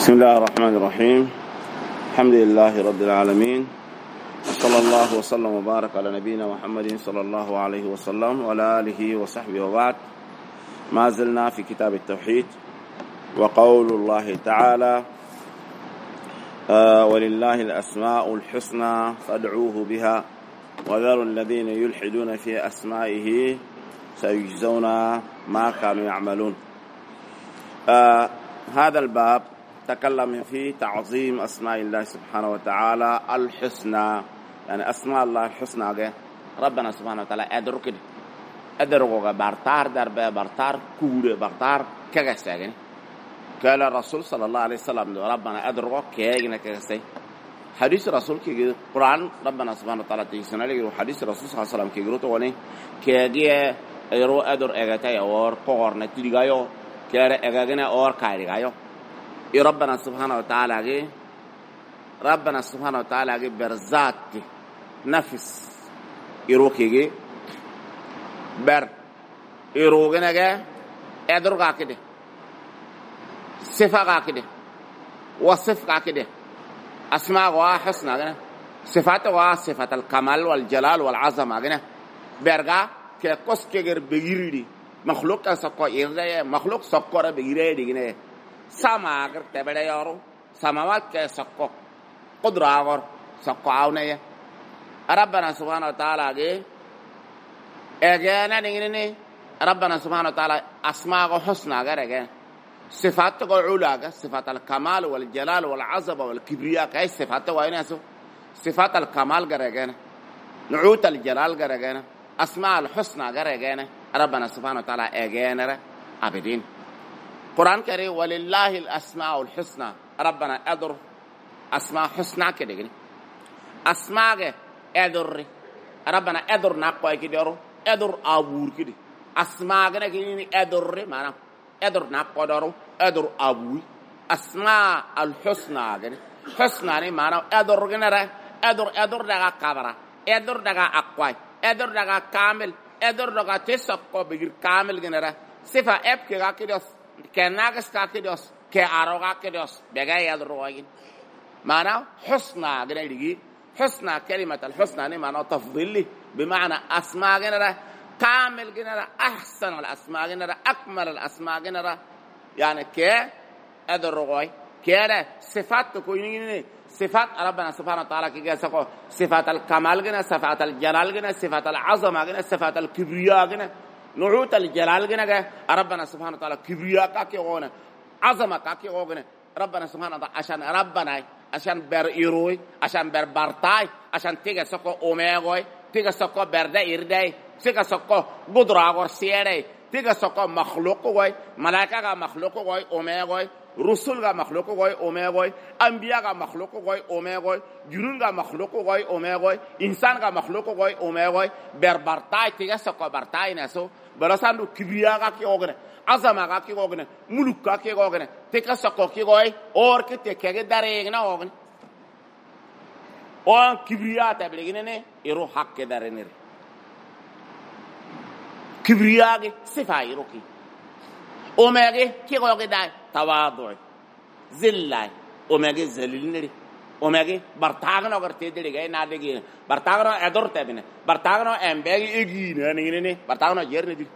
بسم الله الرحمن الرحيم. الحمد لله رب العالمين، صلى الله وسلم وبارك على نبينا محمد صلى الله عليه وسلم وعلى آله وصحبه وبعد. ما زلنا في كتاب التوحيد، وقول الله تعالى: ولله الأسماء الحسنى فادعوه بها وذروا الذين يلحدون في أسمائه سيجزون ما كانوا يعملون. هذا الباب تكلم في تعظيم أسماء الله سبحانه وتعالى الحسنى، يعني أسماء الله الحسنى ربنا سبحانه وتعالى أدرك برتار دربه برتار كوره برتار كجسد. قال الرسول صلى الله عليه وسلم ربنا أدرك كيجنا كجسد. حديث الرسول كي القرآن ربنا سبحانه وتعالى تيسنا لي، حديث الرسول صلى الله عليه وسلم كي يقولوا تواني كيجي يرو أدر أجتاي أور قارن تيجايو كير أجنا أور كايرجايو. ربنا سبحانه وتعالى برزات نفس يروكيجي بر يروجنا جا أدرك كده صفة كده وصف كده أسماء وحسنى جنا صفات وصفات الكمال والجلال والعظمة جنا برجع كقص كجر بيجري مخلوق سكوا يرجع مخلوق سكوا بيجري جنا sama agar tebede yoro samawat ke sakko qudra agar sakko awne rabbana subhanahu wa ta'ala ge egena dingini rabbana subhanahu wa ta'ala asma go husna agar ege sifat go ula ga sifat al kamal wal jalal wal azaba wal kibriya kai sifat wa ina so sifat al kamal gar egena nu'ut al jalal gar egena asma al husna gar egena rabbana subhanahu wa ta'ala egena abidin. القرآن كريم ولله الأسماء الحسنى ربنا أدر أسماء حسنى كده أسماء أدر ربنا أدر نقوي كده أدر أبور كده أسماء كده أدر معنا أدر نقوي دارو أدر أبوي أسماء الحسنى كده حسنى معنا أدر كده أدر دعا كبرى أدر دعا أقوي أدر دعا كامل أدر دعا تسقى بغير كامل كده صفة أب كده كناقص كاكيدوس كأروغا كيدوس بجاي يدروين معناه حسنى جنري حسنى كلمة الحسنى معناه تفضيلي بمعنى أسماء جنرا كامل جنرا أحسن الأسماء جنرا أكمل الأسماء جنرا يعني كأدروي كأنا صفات تكوينين صفات ربنا سبحانه وتعالى كي جالسكوا صفات الكمال جنا صفات الجلال جنا صفات العظمة جنا صفات الكبرياء جنا نعوت الجلال جنا ربنا سبحانه وتعالى كبرياء كاكي غونا عظمة كاكي غونا ربنا سبحانه وتعالى عشان ربنا عشان بر إيروي عشان بر بارتاي عشان تيجي سكو أوميغوي تيجي سكو بردا إرداي تيجي سكو قدرة غرسيري تيجي سكو مخلوق غوي ملائكة مخلوق غوي أوميغوي رسول مخلوق غوي أوميغوي أنبياء مخلوق غوي أوميغوي جنون مخلوق غوي أوميغوي إنسان مخلوق غوي أوميغوي بر بارتاي تيجي سكو بارتاي نسو برسانو كبرياء كي غوغنا عظمة كي غوغنا ملوك كي غوغنا تيكا سكو كي غوي اور كي تيكا داريغنا غوغنا وان كبرياء تبلغنا يرو حق دارينير كبرياء صفة يروكي أوميغي كي غوغي داي تواضع زلاي أوميغي زليلنري أوميغي برتاغنا غرتي دليغي ناديغي برتاغنا أدورت بينه برتاغنا أمبيغي إجينا نيني برتاغنا جيرني دي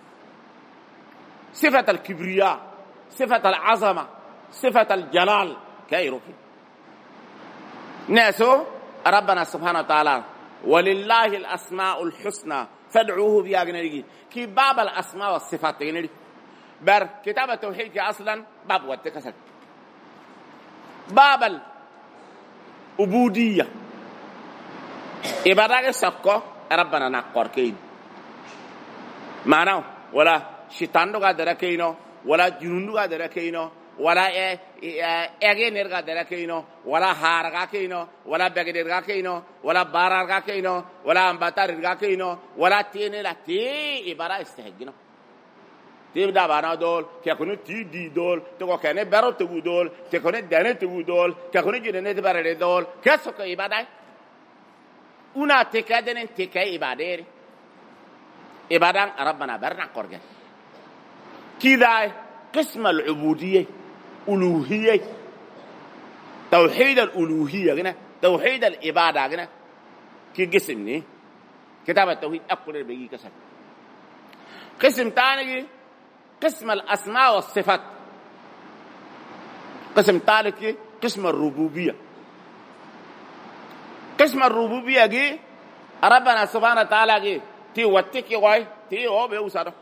صفة الكبرياء صفة العظمة صفة الجلال كايروكي ناسو ربنا سبحانه وتعالى ولله الأسماء الحسنى فادعوه بها جنري كي باب الأسماء والصفات جنري بر كتاب التوحيد أصلا باب واتكسل باب العبودية إبادة سكو ربنا نقر كين معناه ولا شيطان دوغا دركينو ولا جنون دوغا دركينو ولا اغينر غا دركينو ولا هارغا كينو ولا بغدر غا كينو ولا بارار غا كينو ولا امباتار غا كينو ولا تيني لا تي إبادة استهجنو تبدا بانا دول كيكونو تي دي دول تكو كاني برو تبو دول تكوني دانه تبو دول تكوني جننه تبرد دول كسو كإبادة una tekadenen tekay ibadere ibadan ربنا برنا قرجه كذا قسم العبوديه ألوهية توحيد الألوهية هنا توحيد العبادة هنا كي قسمني كتاب التوحيد أقول بيجي كسر قسم ثاني قسم الأسماء والصفات قسم ثالث قسم الربوبية قسم الربوبية جي ربنا سبحانه وتعالى جي تي واتكي واي تي هو بيوصل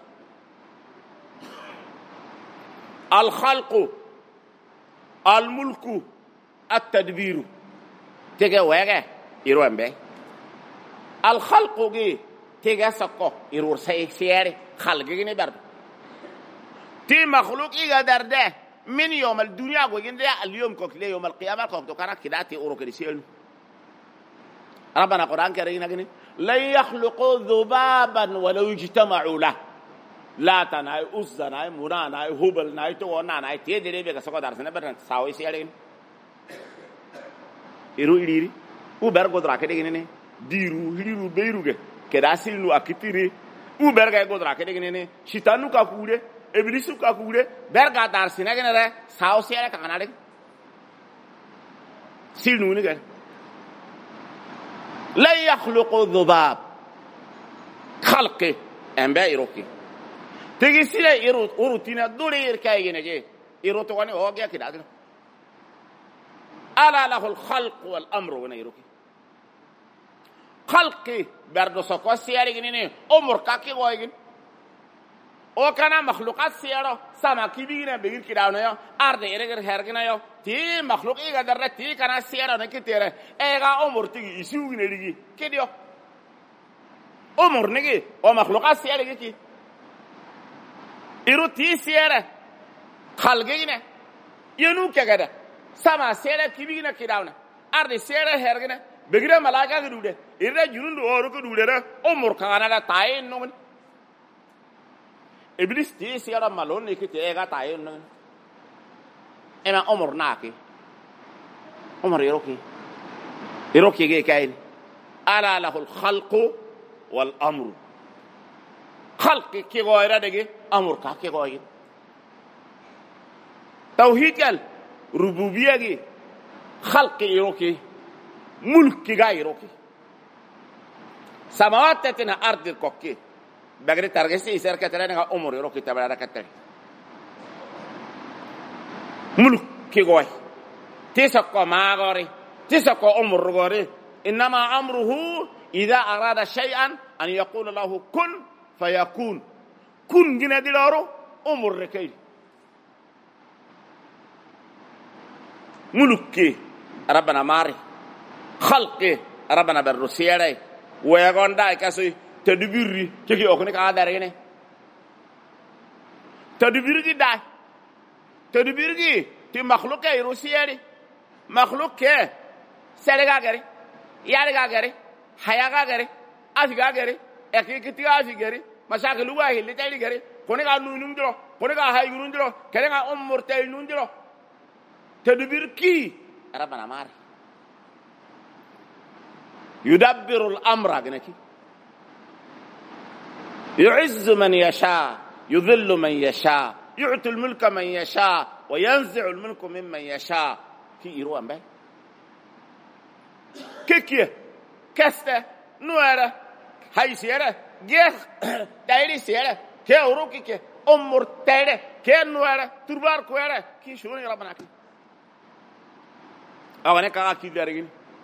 الخلق الملك التدبير تيجي ويجي يروح بيه الخلق جي تيجي سكو يروح سياري خلق جي نبرد تي مخلوق إيجا درده من يوم الدنيا وجين ده اليوم كوكلي يوم القيامة كوكتو كنا كده تي أورو كريسيل ربنا القرآن كريم نقول لا يخلقوا ذبابا ولو اجتمعوا له لا تناي أزناي مناناي هبلناي تواناي تيجي بيجا سكو دارسنا برنا ساوي سيارين إيرو إيري وبرغو دراكة دينه ديرو هيرو بيروجه كداسيل نو أكتيري وبرغو دراكة دينه شيطانو كاكوده إبليسو كاكوده برغا دارسنا كنره ساوي سيارة كانالك سيل نو نيجا لا يخلق الذباب خلقه أمبا إيروكي تيجي سيلا إيروت أوروتينا دوري إيركاي جنجي إيروت واني هوجيا كده أدنى ألا له الخلق والأمر وانا إيروكي خلقي بردو سكوا سياري جنيني أمر كاكي وايجن او كان مخلوقات سيارة سما كبيرة بيجي كده ونيا أرض إيرجر هرجنا يا تي مخلوق إيجا درة تي كان سيارة نكتيره إيجا أمور تيجي يسوي نيجي كده أمور نيجي أو مخلوقات سيارة نيجي إيرو تي سيارة خلقينه ينو كده سما سيارة كبيرة كده ونه أرض سيارة هرجنا بيجي ملاكا كده إيرجا جنون دوارو كده أمور كان على تاين نومن إبليس تي سيارة مالون نيكي إيجا تاين نومن إما أمور ناكي أمور يروكي جي كاين ألا له الخلق والأمر خلق كي غيره دغه امر كي غيره توحيد قال ربوبيه كي خلق يروكي ملك غيروكي سماوات تنا ارض الكوكي بغير ترغسي سركه تنا امر يروكي تبارك ملك كي غوي تسكو ما غوري تسكو امر غوري انما امره اذا اراد شيئا ان يقول له كن فيكون كن جنا دلارو امر ركيل ملكي ربنا ماري خلقي ربنا بالرسيري ويغون داي كاسي تدبيري تيجي اوكني كاداريني تدبيري داي تدبيري تي مخلوق اي رسيري مخلوق كه سرغا غري يارغا غري حياغا غري اشغا غري اكيكتي اشي غري مشاكل واحد اللي تاني غري كوني قال نون درو كوني قال هاي نون درو كان امور تاي نون درو تدبير كي ربنا مار يدبر الامر غنكي يعز من يشاء يذل من يشاء يعطي الملك من يشاء وينزع الملك ممن يشاء كي يروان باي كيكي كسته نوره هاي سيره جه تايري سيره كي اوروكي كي امور تايره كي نوره تربار كوره كي شوني ربنا كي أوانه كذا كي دارين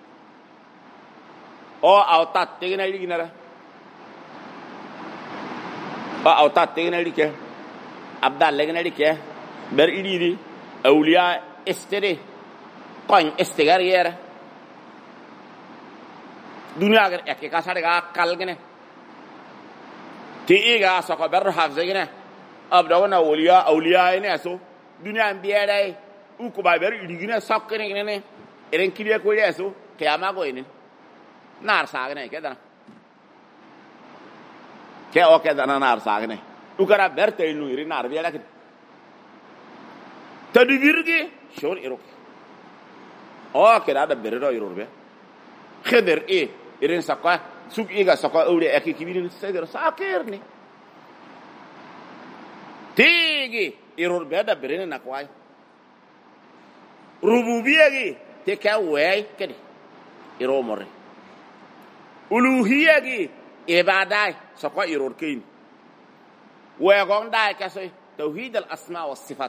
أو تات تيجي نايلي كنارا أو تات تيجي نايلي كه أبدا لكن نايلي كه بريدي أولياء استري كون استغاريرا دنيا أگر أكيد كاسر كا كالجنة تيجا سكوا بره حافظينه أبدا ونا أولياء إنه أسو دنيا أمبياء وكبار بريدي كنا سكرين كنا إيرن كليه كويه أسو كياما كوينين نار ساقنه كذا كي أو كذا نار ساقنه وكرا برتة إنه إيرن نار بيا لكن تدبيرك شور إيروك أو كذا هذا بريرو إيرور بيا خدر إيه إيرن سكوا سوق إيجا سكوا أولي أكيد كبيرين سيدر ساكرني تيجي إيرور بيا ده برينا نكواي ربوبية te ka way kede iro more uluhiyya gi ibadai so ko iro kin way gon dai ka so tauhid al asma was sifat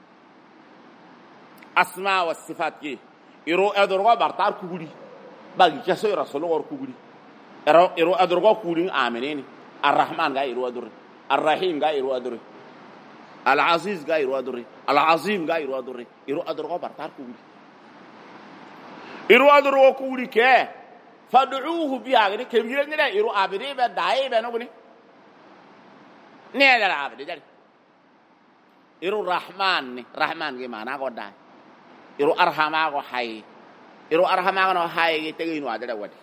asma was sifat gi iro adorgo bartar kuguri bagi ka so rasul gor kuguri iro adorgo kuguri ameneni arrahman ga iro ador arrahim ga iro ador العزيز جاي يروادوري العظيم جاي يروادوري يروادور غبر تاركولي يروادور وكولي كه فدعوه بيا غني كبير نلا يرو ابدي بداي بنغني نيل العبد جاري يرو الرحمن رحمن جي معنا غدا يرو ارحما غو حي يرو ارحما غو حي تيغي نو ادلا ودي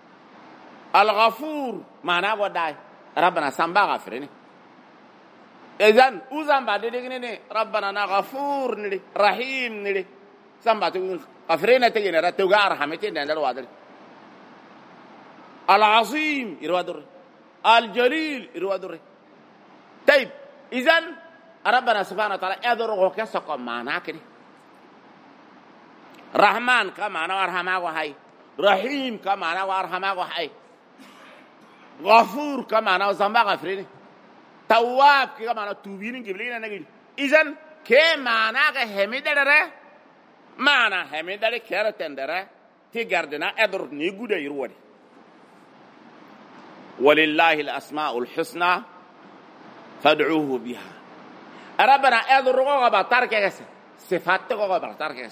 الغفور معنا غدا ربنا سامبا غفرني إذن أوزان بعد ذلك ربنا غفور نلي رحيم نلي سامبا تقول غفرنا تجينا رتوجا رحمتين ده الوادر العظيم يروادر الجليل يروادر طيب إذن ربنا سبحانه وتعالى أدرو كسق معنا كده رحمن كمعنا ورحمة وهاي رحيم كمعنا ورحمة وهاي غفور كمعنا وسامبا غفرني تواب كي معنى توبين قبلين نقول إذن كي معنى كهمدره معنى همدره كيرتندره تقردنا أدر نيقود يروادي ولله الأسماء الحسنى فادعوه بها ربنا أدر رغبا تارك صفات رغبا تارك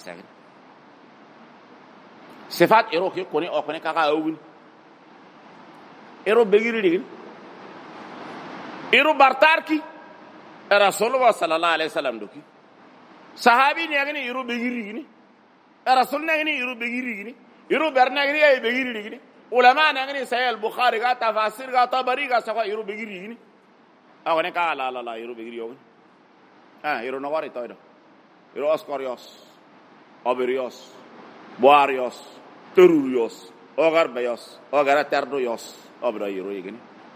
صفات إروكي كوني أو كوني كاكا أول إرو بغيري دين إرو بارتاركي رسول الله صلى الله عليه وسلم دوكي صحابي نيغني إرو بغيري غني رسول نيغني إرو بغيري غني إرو برنغني أي بغيري غني علماء نيغني صحيح البخاري غا تفاسير غا طبري غا سوا إرو بغيري غني أغني كا لا لا لا إرو بغيري يوم إرو نواري تويدو إرو أسكاريوس أبريوس بواريوس تروريوس أغربيوس أغرتردويوس أبرا إرو يغني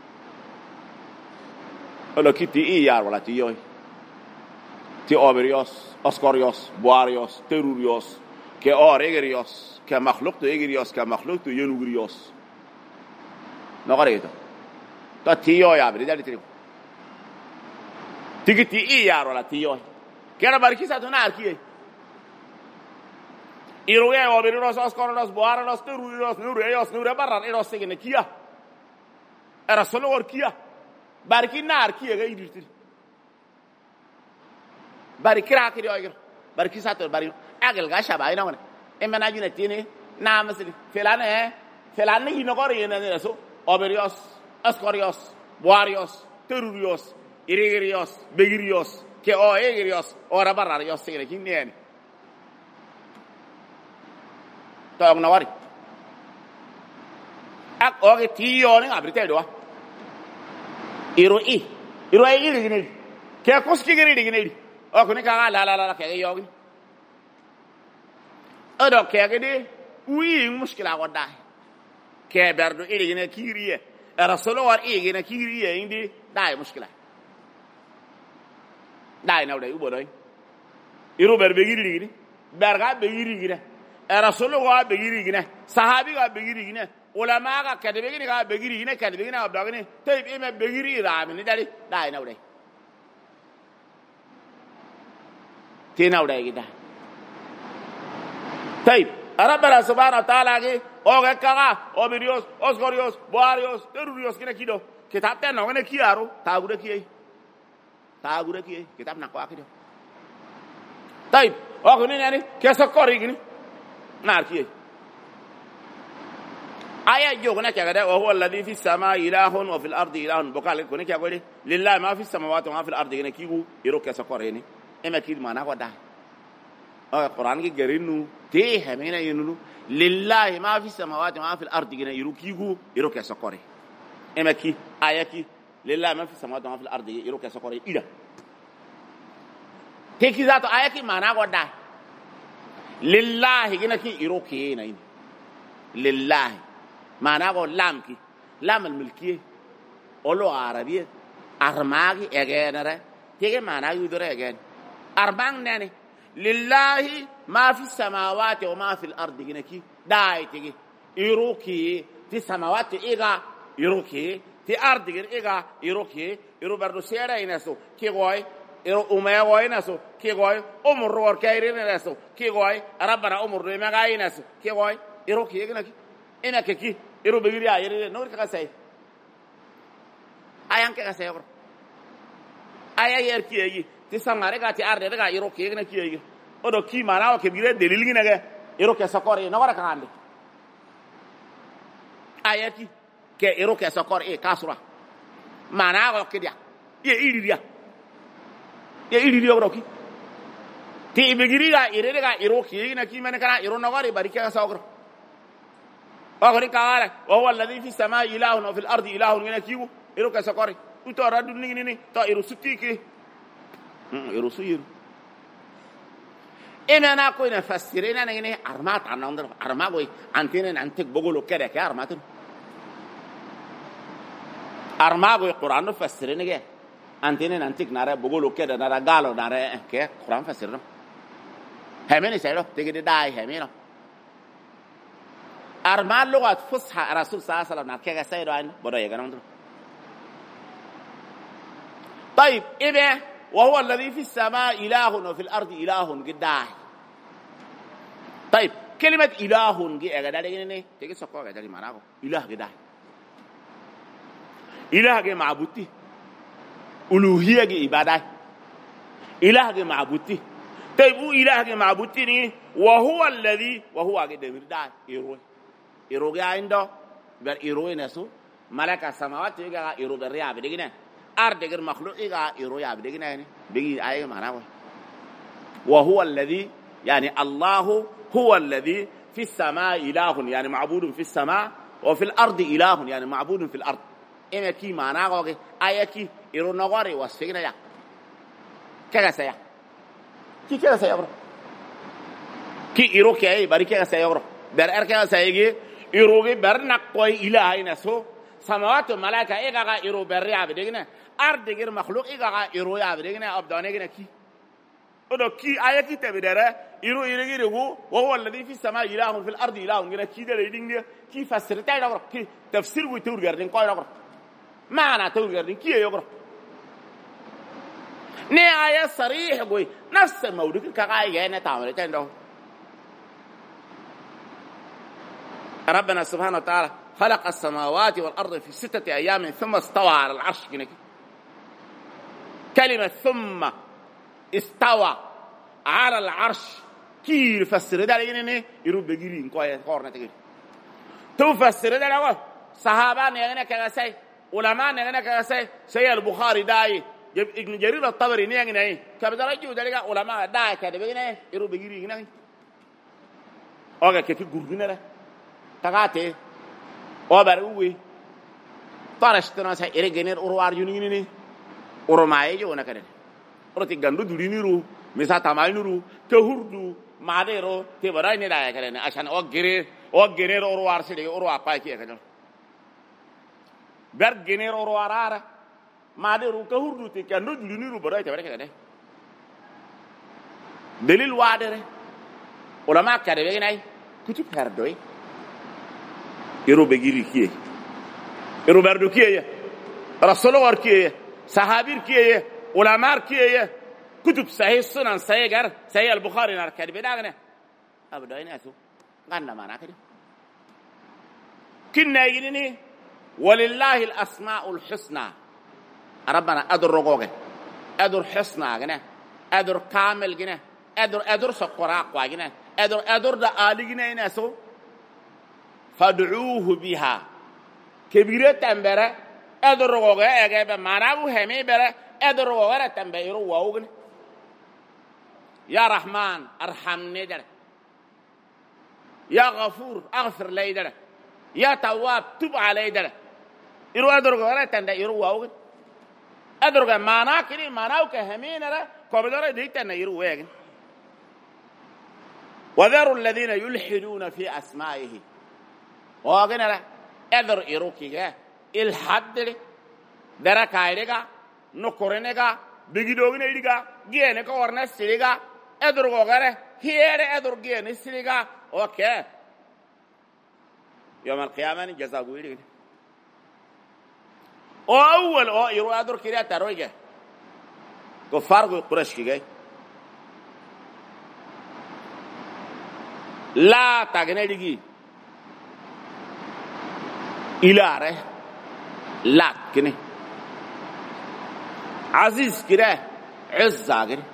Olo kiti iyar wala ti yoy ti oberios oscorios boarios terurios ke oregerios ke makhluk to egerios ke makhluk to yenugrios no gareto ta ti yoy abri dali tri ti iyar wala ti yoy kera barkisa to na arkiye iroye oberios oscorios boarios terurios nurios nurebaran eros segene kia era solo orkia barki nar ki ga idirtir barki rakiri oygir barki sator bari agal ga shaba ina wana emana juna tini na masli felane yino gore yena ne so oberios ascorios boarios terurios irigirios begirios ke o egirios ora bararios sire kinene to ogna wari ak oge tiyo ni abrite do iro ai gini ke koski gini o kuni ka la ke yogi odo ke gidi wi mushkila goda ke berdo iri gini kiriye rasulu war iri gini kiriye indi dai mushkila dai nawde ubo doy iro berbe giri berga be giri rasulu wa be giri sahabi wa be giri ulama ga kadebe gini ga begiri gini kadebe gini abda gini tayib ime begiri raami ni dali dai nawde ti nawde gida tayib rabbana subhanahu wa ta'ala ge o ga kaga obirios osgorios boarios terurios gina kido kitab tan no ne kiaro tagure kiye kitab na ko akido tayib o ko ni nani keso kori gini nar kiye آية جوهنا كذا وهو الذي في السماء إله وفي الأرض إله بقال كوني كقولي لله ما في السماوات وما في الأرض هنا كيو يروك سكوريني إما كيد ما نقول ده القرآن كي جرينو تيه همينا ينونو لله ما في السماوات وما في الأرض هنا يروك سكوري إما كي آية كي لله ما في السماوات وما في الأرض يروك سكوري إذا تيجي ذات آية كي ما نقول ده لله هنا كي يروك هنا لله معناه هو لام الملكية أولو عربية أرماغي أجانرة تيجي معناه يدور أجان أربعة ناني لله ما في السماوات وما في الأرض جنكي دايتي إيروكي في السماوات إيغا إيروكي في أرض إيغا إيروكي إيرو بردو سيرا ينسو كي غوي إيرو أمي غوي نسو كي غوي أمر روار كايرين نسو كي غوي ربنا أمر روي مغاي نسو كي غوي إيروكي إيغنكي إنا كي إيرو بغيريا يريد نور كاساي أيان كاساي برو أيا يركي يجي تسمع رجعتي أرد رجع إيروكي إيغنكي يجي odo ki mana o ke bire delil gi nage ero ke sokor e nogara kan ande ayati ke ero ke sokor e kasura mana o ke dia ye iriria ro ki ti begiri ga ire ga ero ki na ki mane kana ero nogara bari ke sokor o gori kawala wa huwa alladhi fi samai ilahun wa fil ardi ilahun ina kiwu ero ke sokor uto radu ni to ero sutiki ero suyir إنا ناقوي نفسرين أنا يعني أرمات عنا عندنا أرماقوي أنتين أنتك بقولوا كده كأ أرماتن أرماقوي قرآن نفسرين كده أنتين أنتك نارا بقولوا كده نارا قالوا نارا كده قرآن فسرنا همين سيرو تيجي داي همينه أرمال لغة فصحى رسول صلى الله عليه وسلم نكيا سيرو عين بدو يجنا عندنا طيب إيه وهو الذي في السماء إله وفي الأرض إله قداه طيب كلمة إله جي أجداد يعني تيجي سقوا أجداد معناه إله قداه إله جي معبودي ألوهية جي عبادة إله جي معبودي طيب إله جي معبودي وهو الذي وهو قدام رداه إيروه جي عنده بر إيروه نسو ملك السماوات يجي إيروه بريا بدينا أرد غير مخلوق إيجا إيرويا بدينا يعني بيجي أيه معناه وهو الذي يعني الله هو الذي في السماء إله يعني معبود في السماء وفي الأرض إله يعني معبود في الأرض إما كي معناه أيه كي إيرو نغاري واسفينا يا كذا سيا كي كذا سيا برا كي إيرو كي بري كذا سيا برا بر كذا سيا إيرو كي برنا قوي إله نسو سماوات الملائكة إيجا إيرو بريا بدينا أرد غير مخلوق إيجا إيرويا بدينا أبدانه كنا كي أدو كي آية كي تبدره إيرو إيرو وهو الذي في السماء إله في الأرض إله كنا كي ده ليدين كي فسرتاي دغرا كي تفسير وتور غردين كوي دغرا معنى تور غردين كي يغرا ني آية صريح قوي نفس الموضوع كاي غينا تعمل تندو ربنا سبحانه وتعالى خلق السماوات والأرض في 6 أيام ثم استوى على العرش كلمة ثم استوى على العرش كي يفسر ده لأنه يروب بجرين كويس قارنة تجري تفسر ده لأنه صحابة نيجنا كذا علماء نيجنا كذا سي البخاري داي ابن جرير الطبري نيجنا إيه كبدر يجوا ده لقى علماء داي كده بيجنا يروب بجرين هنا أوكي كيف يقولون ده تقاطع وبروي طارشتنا سي إرجنير أروار يونيني أروماي جو نكره أرتي غندو دولينيرو مسا تاماينيرو تهوردو ماديرو تبراي نيدا كرهنا عشان أوجينير أروار سيدي أروار بايكي كده برجنير أروارار ماديرو كهوردو تكندو دولينيرو براي تبراي كده دليل وادره علماء كده بيجي كتب هردوي يرو بيجي كيه يرو بردو كيه رسول الله كيه صحابير كيه علماء كيه كتب صحيح سنن صحيح غير صحيح البخاري نار كده بداغنا ابدا يناسو غنا معنا كده كنا يجيني ولله الاسماء الحسنى ربنا ادرغوغه ادر حسنى غنا ادر كامل غنا ادر سقراق غنا ادر دا الي غنا يناسو فادعوه بها كبيره تنبره ادرغوغه اگه معناو همي بره ادرغوغه تنبيرو واوغن يا رحمن ارحمني در يا غفور اغفر لي در يا تواب تب علي در يرو ادرغوغه تنبيرو واوغن ادرغه معنا كني معناو كهمين را كوبدره ديتن يرو واغن وذروا الذين يلحدون في اسمائه واغن ادر يروكيغه الحد درا كايرغا نكورنغا بيغيدوغن ايدغا جينه كورنا سيرغا ادر غره هير ادر جين سريغا اوكي يوم القيامه جزاء ويري او اول او يرو ادر كده ترويجه كفار قريش كي لا تغنيدي إلاره لا كني عزيز كده عزة كده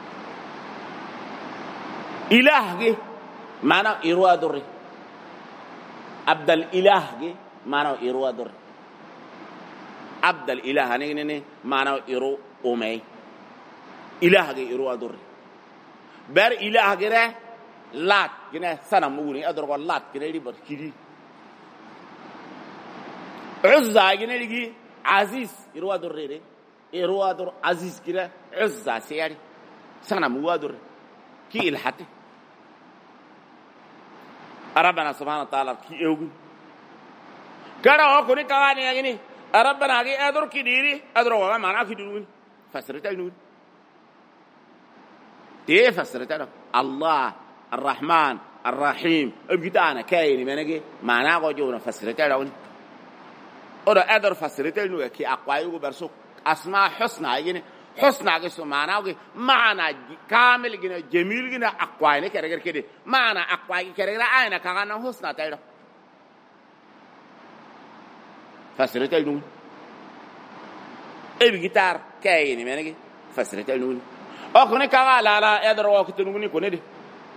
إله كده معنى إروا دري عبد الإله كده معنى إروا دري عبد الإله هني معنى إرو أمي إله كده إروا دري بر إله كده لات كده سنة مغني أدرك لات كده يدي بركيدي عزة كده يجي عزيز إروا دري إروا در عزيز كده عزة سياري سنة موادر كي الحتى ربنا سبحانه وتعالى كي أوجي كذا هو كوني كواني يعني ربنا كي أدر كي ديري أدر وما معنا كي دون فسرت أينون تيه فسرت أنا الله الرحمن الرحيم أبغيتانا كايني منك معنا قوجونا فسرت أنا أودا أدر فسرت أينون كي أقوى برسوك أسماء حسنى يعني حسنى كيسو معناه معنى كامل جنا جميل جنا أقوى يعني كده كده معنى أقوى كده أين كأنه حسنى تيرا فسرت النون الجيتار كاين يعني فسرت النون أكون كذا لا أدر وقت النون يكون ده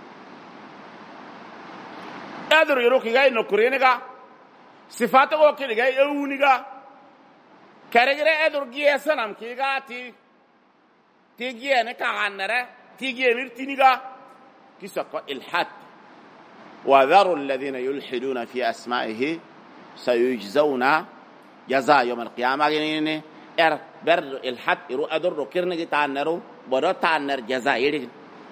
أدر يروح جاي نكرينك صفاته وقت جاي أونيك كارجرة أدور جيه سنام كيغا تيجي أنا كعنرة تيجي ميرتينيغا كيسقى الحد وذروا الذين يلحدون في أسمائه سيجزون جزاء يوم القيامة يعني بر الحد يرو أدور كيرنجي تعنرو بدو تعنر جزاء يدين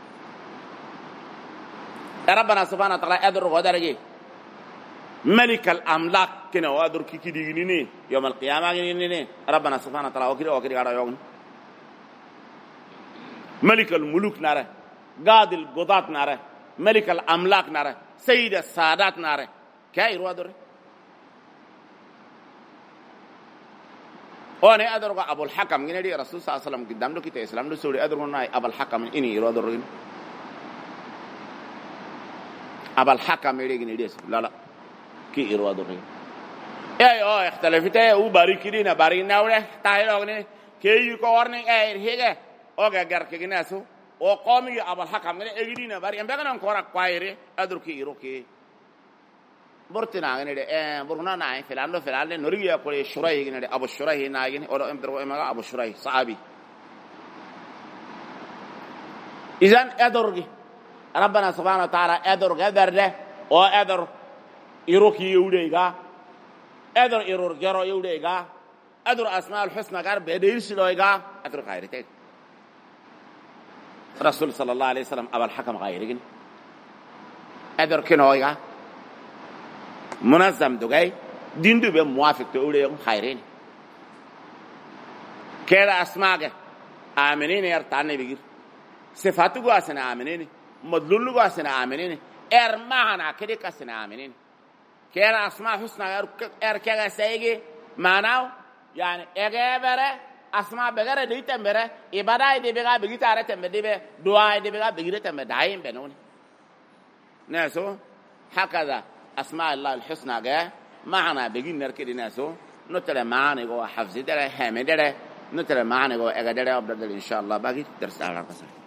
ربنا سبحانه وتعالى أدور غدرجي ملك الأملاك كنا وادر كي ديني يوم القيامة يعني ربنا سبحانه وتعالى وكيل على يوم ملك الملوك ناره قاد القضاة ناره ملك الأملاك ناره سيد السادات ناره كاي وادر وانا ادر ابو الحكم يعني رسول صلى الله عليه وسلم قدام له كتاب الاسلام له سوري ادر ابو الحكم اني وادر ابو الحكم يعني لا كي إروا دري أيه اختلفتها وباركينا بارينا وله تايلوني كي يكورني هيك أوكي غير ناسو وقومي أبو الحكم غني إجرينا باري أم بيعنا نكورا قايرة أدركي إروكي برتنا غني برهنا ناي فلان نوري يقول شراي غني أبو شراي ناي غني ولا أم دروا أم أبو شراي صحابي إذن أدركي ربنا سبحانه وتعالى أدرك أدرله وأدر إيروكي يوديغا أدر إيرور جرو يوديغا أدر أسماء الحسنى قال بديرش لويغا أدر غيرتين رسول صلى الله عليه وسلم أبا الحكم غيرين أدر كنويغا منظم دوغاي دين دو بموافق تقولي خيرين كذا أسماء آمنين يرتعني بغير صفاتو أسنا آمنين مدلولو أسنا آمنين معنا كده كسنا آمنين كذا أسماء حسنى كذا سيجي معناه يعني إجابة أسماء بغير دي تمبرة إبادة دي بغير بغير تارة تمبر دي بغير دعاء دي بغير بغير تمبر دايم بنوني ناسو هكذا أسماء الله الحسنى جاء معنا بغير نركض ناسو نتلا معنا جوا حفظ دره هم دره نتلا معنا جوا إجادة أبدا إن شاء الله باقي درس على القصة